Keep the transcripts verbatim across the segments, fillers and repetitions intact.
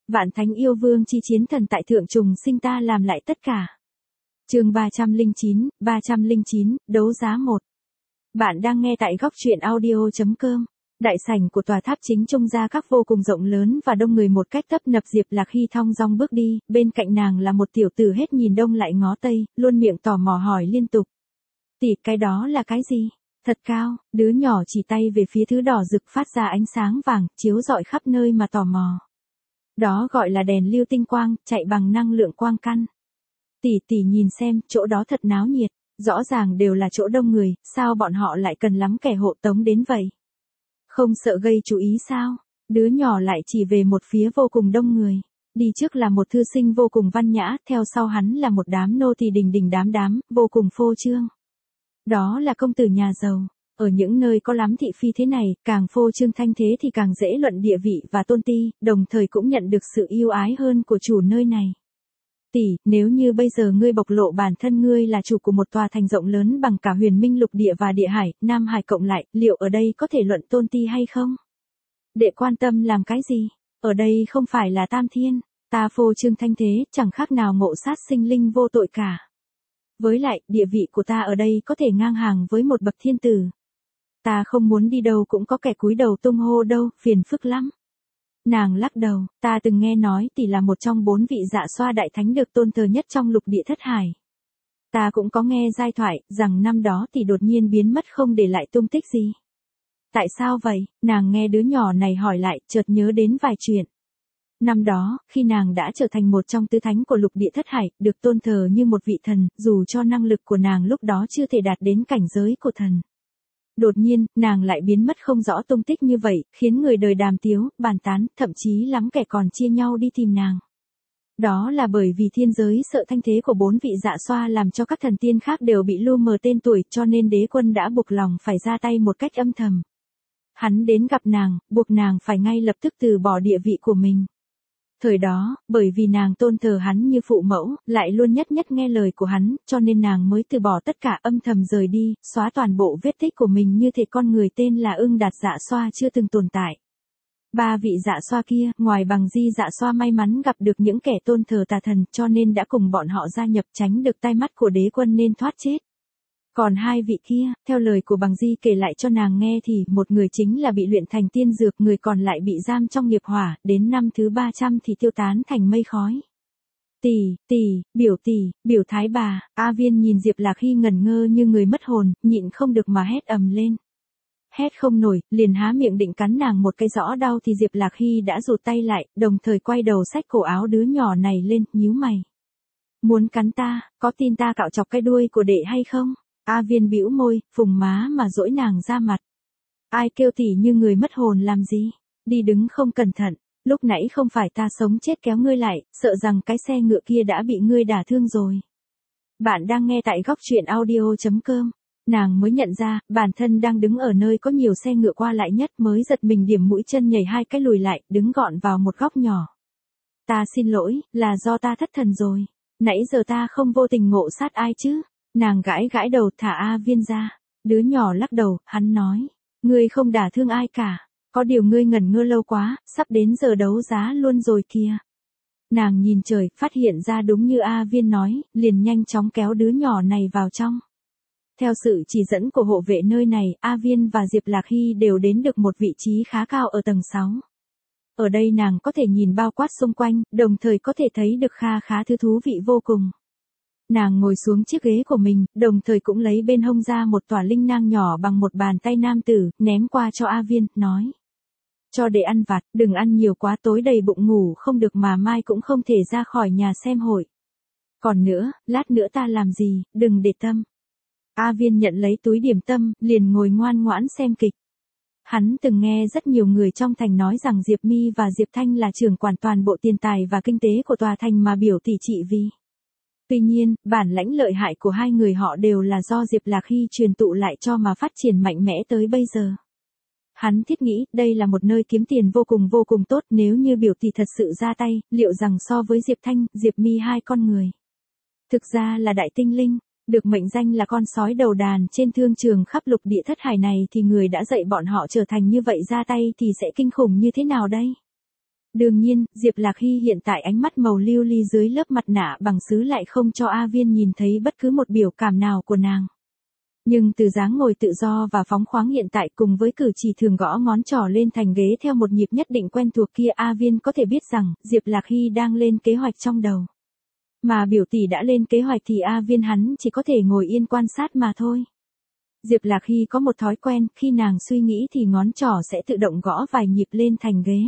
Vạn thánh yêu vương chi chiến thần tại thượng trùng sinh ta làm lại tất cả. Chương ba trăm lẻ chín, ba trăm lẻ chín, đấu giá một. Bạn đang nghe tại góc truyện audio chấm com. Đại sảnh của tòa tháp chính trung gia các vô cùng rộng lớn và đông người một cách tấp nập. Diệp Lạc Hy thong dong bước đi, bên cạnh nàng là một tiểu tử hết nhìn đông lại ngó tây, luôn miệng tò mò hỏi liên tục. Tỷ, cái đó là cái gì? Thật cao, đứa nhỏ chỉ tay về phía thứ đỏ rực phát ra ánh sáng vàng, chiếu rọi khắp nơi mà tò mò. Đó gọi là đèn lưu tinh quang, chạy bằng năng lượng quang căn. Tỷ tỷ nhìn xem, chỗ đó thật náo nhiệt, rõ ràng đều là chỗ đông người, sao bọn họ lại cần lắm kẻ hộ tống đến vậy? Không sợ gây chú ý sao? Đứa nhỏ lại chỉ về một phía vô cùng đông người. Đi trước là một thư sinh vô cùng văn nhã, theo sau hắn là một đám nô tỳ đình đình đám đám, vô cùng phô trương. Đó là công tử nhà giàu. Ở những nơi có lắm thị phi thế này, càng phô trương thanh thế thì càng dễ luận địa vị và tôn ti, đồng thời cũng nhận được sự yêu ái hơn của chủ nơi này. Tỷ, nếu như bây giờ ngươi bộc lộ bản thân ngươi là chủ của một tòa thành rộng lớn bằng cả huyền minh lục địa và địa hải, Nam Hải cộng lại, liệu ở đây có thể luận tôn ti hay không? Đệ quan tâm làm cái gì? Ở đây không phải là Tam Thiên, ta phô trương thanh thế, chẳng khác nào ngộ sát sinh linh vô tội cả. Với lại, địa vị của ta ở đây có thể ngang hàng với một bậc thiên tử. Ta không muốn đi đâu cũng có kẻ cúi đầu tung hô đâu, phiền phức lắm. Nàng lắc đầu, ta từng nghe nói tỷ là một trong bốn vị dạ xoa đại thánh được tôn thờ nhất trong lục địa thất hải. Ta cũng có nghe giai thoại, rằng năm đó tỷ đột nhiên biến mất không để lại tung tích gì. Tại sao vậy? Nàng nghe đứa nhỏ này hỏi lại, chợt nhớ đến vài chuyện. Năm đó, khi nàng đã trở thành một trong tứ thánh của lục địa thất hải, được tôn thờ như một vị thần, dù cho năng lực của nàng lúc đó chưa thể đạt đến cảnh giới của thần. Đột nhiên, nàng lại biến mất không rõ tung tích như vậy, khiến người đời đàm tiếu, bàn tán, thậm chí lắm kẻ còn chia nhau đi tìm nàng. Đó là bởi vì thiên giới sợ thanh thế của bốn vị dạ xoa làm cho các thần tiên khác đều bị lu mờ tên tuổi, cho nên đế quân đã buộc lòng phải ra tay một cách âm thầm. Hắn đến gặp nàng, buộc nàng phải ngay lập tức từ bỏ địa vị của mình. Thời đó, bởi vì nàng tôn thờ hắn như phụ mẫu, lại luôn nhất nhất nghe lời của hắn, cho nên nàng mới từ bỏ tất cả âm thầm rời đi, xóa toàn bộ vết tích của mình như thể con người tên là Ưng Đạt dạ xoa chưa từng tồn tại. Ba vị dạ xoa kia, ngoài bằng di dạ xoa may mắn gặp được những kẻ tôn thờ tà thần, cho nên đã cùng bọn họ gia nhập tránh được tai mắt của đế quân nên thoát chết. Còn hai vị kia, theo lời của bằng di kể lại cho nàng nghe thì, một người chính là bị luyện thành tiên dược, người còn lại bị giam trong nghiệp hỏa, đến năm thứ ba trăm thì tiêu tán thành mây khói. Tỷ, tỷ, biểu tỷ, biểu thái bà, A Viên nhìn Diệp Lạc Hy ngẩn ngơ như người mất hồn, nhịn không được mà hét ầm lên. Hét không nổi, liền há miệng định cắn nàng một cái rõ đau thì Diệp Lạc Hy đã rụt tay lại, đồng thời quay đầu xách cổ áo đứa nhỏ này lên, nhíu mày. Muốn cắn ta, có tin ta cạo chọc cái đuôi của đệ hay không? A Viên bĩu môi, phùng má mà dỗi nàng ra mặt. Ai kêu tỷ như người mất hồn làm gì? Đi đứng không cẩn thận, lúc nãy không phải ta sống chết kéo ngươi lại, sợ rằng cái xe ngựa kia đã bị ngươi đả thương rồi. Bạn đang nghe tại góc truyện audio chấm com. Nàng mới nhận ra, bản thân đang đứng ở nơi có nhiều xe ngựa qua lại nhất, mới giật mình điểm mũi chân nhảy hai cái lùi lại, đứng gọn vào một góc nhỏ. Ta xin lỗi, là do ta thất thần rồi. Nãy giờ ta không vô tình ngộ sát ai chứ? Nàng gãi gãi đầu, thả A Viên ra. Đứa nhỏ lắc đầu, hắn nói. Ngươi không đả thương ai cả. Có điều ngươi ngẩn ngơ lâu quá, sắp đến giờ đấu giá luôn rồi kìa. Nàng nhìn trời, phát hiện ra đúng như A Viên nói, liền nhanh chóng kéo đứa nhỏ này vào trong. Theo sự chỉ dẫn của hộ vệ nơi này, A Viên và Diệp Lạc Hy đều đến được một vị trí khá cao ở tầng sáu. Ở đây nàng có thể nhìn bao quát xung quanh, đồng thời có thể thấy được kha khá thứ thú vị vô cùng. Nàng ngồi xuống chiếc ghế của mình, đồng thời cũng lấy bên hông ra một tỏa linh nang nhỏ bằng một bàn tay nam tử, ném qua cho A Viên, nói. Cho để ăn vặt, đừng ăn nhiều quá, tối đầy bụng ngủ không được mà mai cũng không thể ra khỏi nhà xem hội. Còn nữa, lát nữa ta làm gì, đừng để tâm. A Viên nhận lấy túi điểm tâm, liền ngồi ngoan ngoãn xem kịch. Hắn từng nghe rất nhiều người trong thành nói rằng Diệp Mi và Diệp Thanh là trưởng quản toàn bộ tiền tài và kinh tế của tòa thành mà biểu tỷ trị vì. Tuy nhiên, bản lãnh lợi hại của hai người họ đều là do Diệp Lạc Hy truyền tụ lại cho mà phát triển mạnh mẽ tới bây giờ. Hắn thiết nghĩ, đây là một nơi kiếm tiền vô cùng vô cùng tốt, nếu như biểu tỷ thật sự ra tay, liệu rằng so với Diệp Thanh, Diệp Mi hai con người. Thực ra là đại tinh linh, được mệnh danh là con sói đầu đàn trên thương trường khắp lục địa thất hải này thì người đã dạy bọn họ trở thành như vậy ra tay thì sẽ kinh khủng như thế nào đây? Đương nhiên, Diệp Lạc Hy hiện tại ánh mắt màu lưu ly dưới lớp mặt nạ bằng sứ lại không cho A Viên nhìn thấy bất cứ một biểu cảm nào của nàng. Nhưng từ dáng ngồi tự do và phóng khoáng hiện tại cùng với cử chỉ thường gõ ngón trỏ lên thành ghế theo một nhịp nhất định quen thuộc kia, A Viên có thể biết rằng Diệp Lạc Hy đang lên kế hoạch trong đầu. Mà biểu tỷ đã lên kế hoạch thì A Viên hắn chỉ có thể ngồi yên quan sát mà thôi. Diệp Lạc Hy có một thói quen, khi nàng suy nghĩ thì ngón trỏ sẽ tự động gõ vài nhịp lên thành ghế.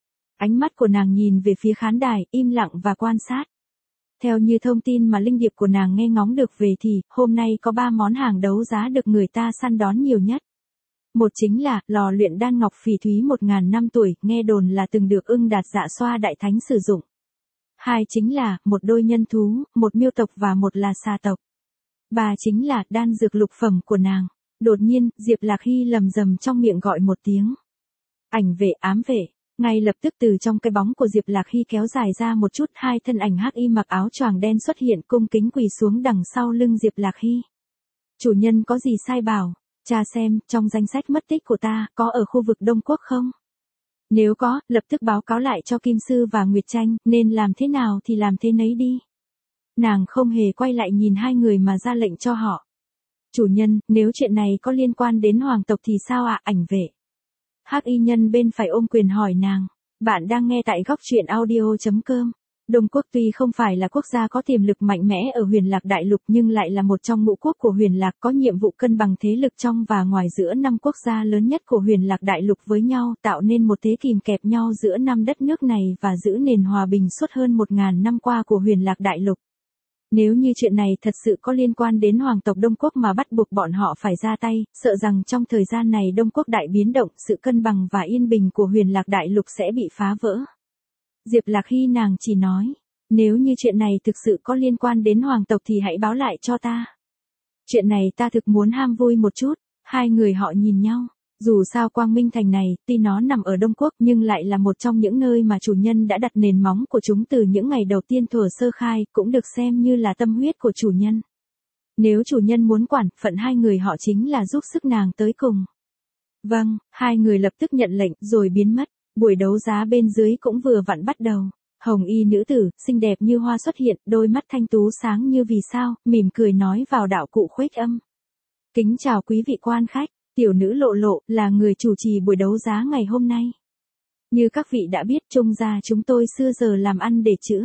Ánh mắt của nàng nhìn về phía khán đài, im lặng và quan sát. Theo như thông tin mà linh điệp của nàng nghe ngóng được về thì, hôm nay có ba món hàng đấu giá được người ta săn đón nhiều nhất. Một chính là, lò luyện đan ngọc phỉ thúy một ngàn năm tuổi, nghe đồn là từng được Ưng Đạt Dạ Xoa đại thánh sử dụng. Hai chính là, một đôi nhân thú, một miêu tộc và một là xà tộc. Ba chính là, đan dược lục phẩm của nàng. Đột nhiên, Diệp Lạc Hy lầm rầm trong miệng gọi một tiếng. Ảnh vệ, ám vệ. Ngay lập tức từ trong cái bóng của Diệp Lạc Hy kéo dài ra một chút, hai thân ảnh hắc y mặc áo choàng đen xuất hiện cung kính quỳ xuống đằng sau lưng Diệp Lạc Hy. Chủ nhân có gì sai bảo, cha xem, trong danh sách mất tích của ta, có ở khu vực Đông Quốc không? Nếu có, lập tức báo cáo lại cho Kim Sư và Nguyệt Tranh, nên làm thế nào thì làm thế nấy đi. Nàng không hề quay lại nhìn hai người mà ra lệnh cho họ. Chủ nhân, nếu chuyện này có liên quan đến hoàng tộc thì sao ạ? Ảnh vệ. Hắc y nhân bên phải ôm quyền hỏi nàng. Bạn đang nghe tại góc truyện audio chấm com. Đông Quốc tuy không phải là quốc gia có tiềm lực mạnh mẽ ở Huyền Lạc Đại Lục nhưng lại là một trong ngũ quốc của Huyền Lạc, có nhiệm vụ cân bằng thế lực trong và ngoài giữa năm quốc gia lớn nhất của Huyền Lạc Đại Lục với nhau, tạo nên một thế kìm kẹp nhau giữa năm đất nước này và giữ nền hòa bình suốt hơn một ngàn năm qua của Huyền Lạc Đại Lục. Nếu như chuyện này thật sự có liên quan đến hoàng tộc Đông Quốc mà bắt buộc bọn họ phải ra tay, sợ rằng trong thời gian này Đông Quốc đại biến động, sự cân bằng và yên bình của Huyền Lạc Đại Lục sẽ bị phá vỡ. Diệp Lạc Hy nàng chỉ nói, nếu như chuyện này thực sự có liên quan đến hoàng tộc thì hãy báo lại cho ta. Chuyện này ta thực muốn ham vui một chút. Hai người họ nhìn nhau. Dù sao Quang Minh Thành này, tuy nó nằm ở Đông Quốc nhưng lại là một trong những nơi mà chủ nhân đã đặt nền móng của chúng từ những ngày đầu tiên thuở sơ khai, cũng được xem như là tâm huyết của chủ nhân. Nếu chủ nhân muốn quản, phận hai người họ chính là giúp sức nàng tới cùng. Vâng, hai người lập tức nhận lệnh rồi biến mất. Buổi đấu giá bên dưới cũng vừa vặn bắt đầu. Hồng y nữ tử, xinh đẹp như hoa xuất hiện, đôi mắt thanh tú sáng như vì sao, mỉm cười nói vào đạo cụ khuếch âm. Kính chào quý vị quan khách. Tiểu nữ Lộ Lộ là người chủ trì buổi đấu giá ngày hôm nay. Như các vị đã biết, Trung gia chúng tôi xưa giờ làm ăn để chữ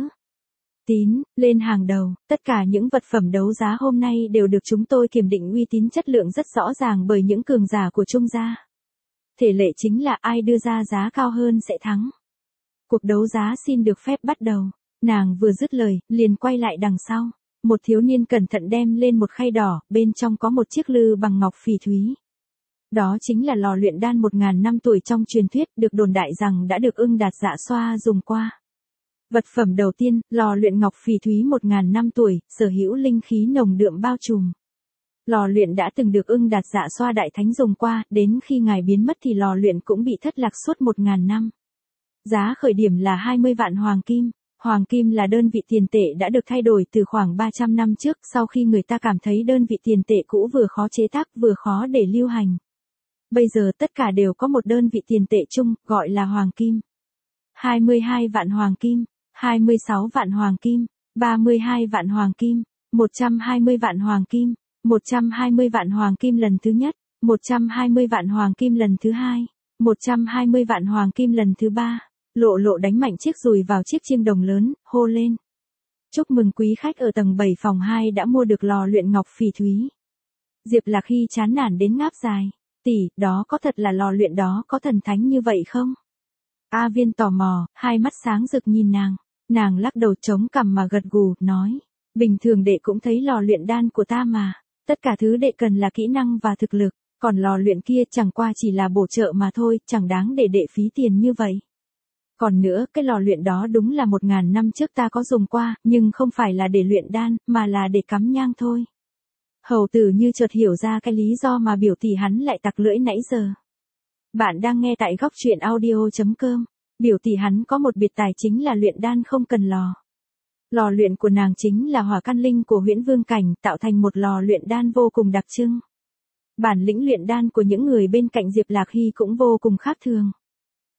tín lên hàng đầu, tất cả những vật phẩm đấu giá hôm nay đều được chúng tôi kiểm định uy tín chất lượng rất rõ ràng bởi những cường giả của Trung gia. Thể lệ chính là ai đưa ra giá cao hơn sẽ thắng. Cuộc đấu giá xin được phép bắt đầu. Nàng vừa dứt lời, liền quay lại đằng sau. Một thiếu niên cẩn thận đem lên một khay đỏ, bên trong có một chiếc lư bằng ngọc phỉ thúy. Đó chính là lò luyện đan một ngàn năm tuổi trong truyền thuyết, được đồn đại rằng đã được Ưng Đạt Dạ Xoa dùng qua. Vật phẩm đầu tiên, lò luyện ngọc phỉ thúy một ngàn năm tuổi, sở hữu linh khí nồng đượm bao trùm. Lò luyện đã từng được Ưng Đạt Dạ Xoa đại thánh dùng qua, đến khi ngài biến mất thì lò luyện cũng bị thất lạc suốt một ngàn năm. Giá khởi điểm là hai mươi vạn hoàng kim. Hoàng kim là đơn vị tiền tệ đã được thay đổi từ khoảng ba trăm năm trước, sau khi người ta cảm thấy đơn vị tiền tệ cũ vừa khó chế tác vừa khó để lưu hành. Bây giờ tất cả đều có một đơn vị tiền tệ chung, gọi là hoàng kim. hai mươi hai vạn hoàng kim, hai mươi sáu vạn hoàng kim, ba mươi hai vạn hoàng kim, một trăm hai mươi vạn hoàng kim, một trăm hai mươi vạn hoàng kim lần thứ nhất, một trăm hai mươi vạn hoàng kim lần thứ hai, một trăm hai mươi vạn hoàng kim lần thứ ba. Lộ Lộ đánh mạnh chiếc dùi vào chiếc chiêng đồng lớn, hô lên. Chúc mừng quý khách ở tầng bảy phòng hai đã mua được lò luyện ngọc phỉ thúy. Diệp Lạc Hy chán nản đến ngáp dài. Tỷ, đó có thật là lò luyện đó có thần thánh như vậy không? A Viên tò mò, hai mắt sáng rực nhìn nàng. Nàng lắc đầu chống cằm mà gật gù, nói. Bình thường đệ cũng thấy lò luyện đan của ta mà. Tất cả thứ đệ cần là kỹ năng và thực lực. Còn lò luyện kia chẳng qua chỉ là bổ trợ mà thôi, chẳng đáng để đệ phí tiền như vậy. Còn nữa, cái lò luyện đó đúng là một ngàn năm trước ta có dùng qua, nhưng không phải là để luyện đan, mà là để cắm nhang thôi. Hầu tử như chợt hiểu ra cái lý do mà biểu tỷ hắn lại tặc lưỡi nãy giờ. Bạn đang nghe tại góc truyện audio chấm com. Biểu tỷ hắn có một biệt tài chính là luyện đan không cần lò. Lò luyện của nàng chính là hỏa căn linh của Huyễn Vương Cảnh, tạo thành một lò luyện đan vô cùng đặc trưng. Bản lĩnh luyện đan của những người bên cạnh Diệp Lạc Hy cũng vô cùng khác thường.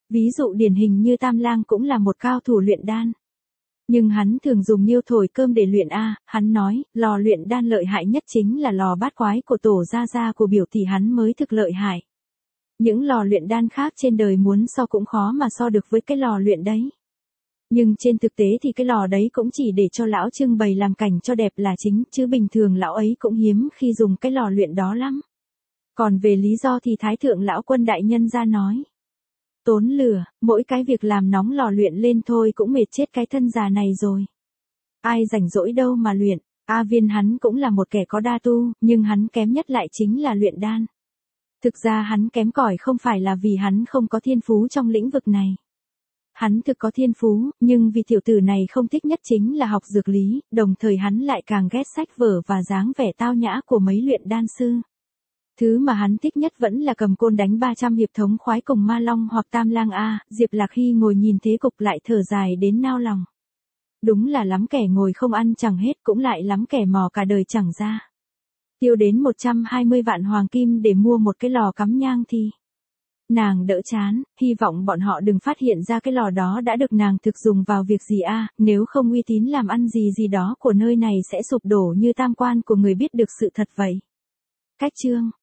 Ví dụ điển hình như Tam Lang cũng là một cao thủ luyện đan. Nhưng hắn thường dùng nhiêu thổi cơm để luyện a, hắn nói, lò luyện đan lợi hại nhất chính là lò bát quái của tổ gia gia của biểu tỷ hắn mới thực lợi hại. Những lò luyện đan khác trên đời muốn so cũng khó mà so được với cái lò luyện đấy. Nhưng trên thực tế thì cái lò đấy cũng chỉ để cho lão trưng bày làm cảnh cho đẹp là chính, chứ bình thường lão ấy cũng hiếm khi dùng cái lò luyện đó lắm. Còn về lý do thì Thái thượng lão quân đại nhân ra nói. Tốn lửa, mỗi cái việc làm nóng lò luyện lên thôi cũng mệt chết cái thân già này rồi. Ai rảnh rỗi đâu mà luyện, A Viên hắn cũng là một kẻ có đa tu, nhưng hắn kém nhất lại chính là luyện đan. Thực ra hắn kém cỏi không phải là vì hắn không có thiên phú trong lĩnh vực này. Hắn thực có thiên phú, nhưng vì tiểu tử này không thích nhất chính là học dược lý, đồng thời hắn lại càng ghét sách vở và dáng vẻ tao nhã của mấy luyện đan sư. Thứ mà hắn thích nhất vẫn là cầm côn đánh ba trăm hiệp thống khoái cùng Ma Long hoặc Tam Lang a. Diệp Lạc Hy ngồi nhìn thế cục lại thở dài đến nao lòng. Đúng là lắm kẻ ngồi không ăn chẳng hết, cũng lại lắm kẻ mò cả đời chẳng ra. Tiêu đến một trăm hai mươi vạn hoàng kim để mua một cái lò cắm nhang thì nàng đỡ chán, hy vọng bọn họ đừng phát hiện ra cái lò đó đã được nàng thực dùng vào việc gì a, nếu không uy tín làm ăn gì gì đó của nơi này sẽ sụp đổ như tam quan của người biết được sự thật vậy. Cách chương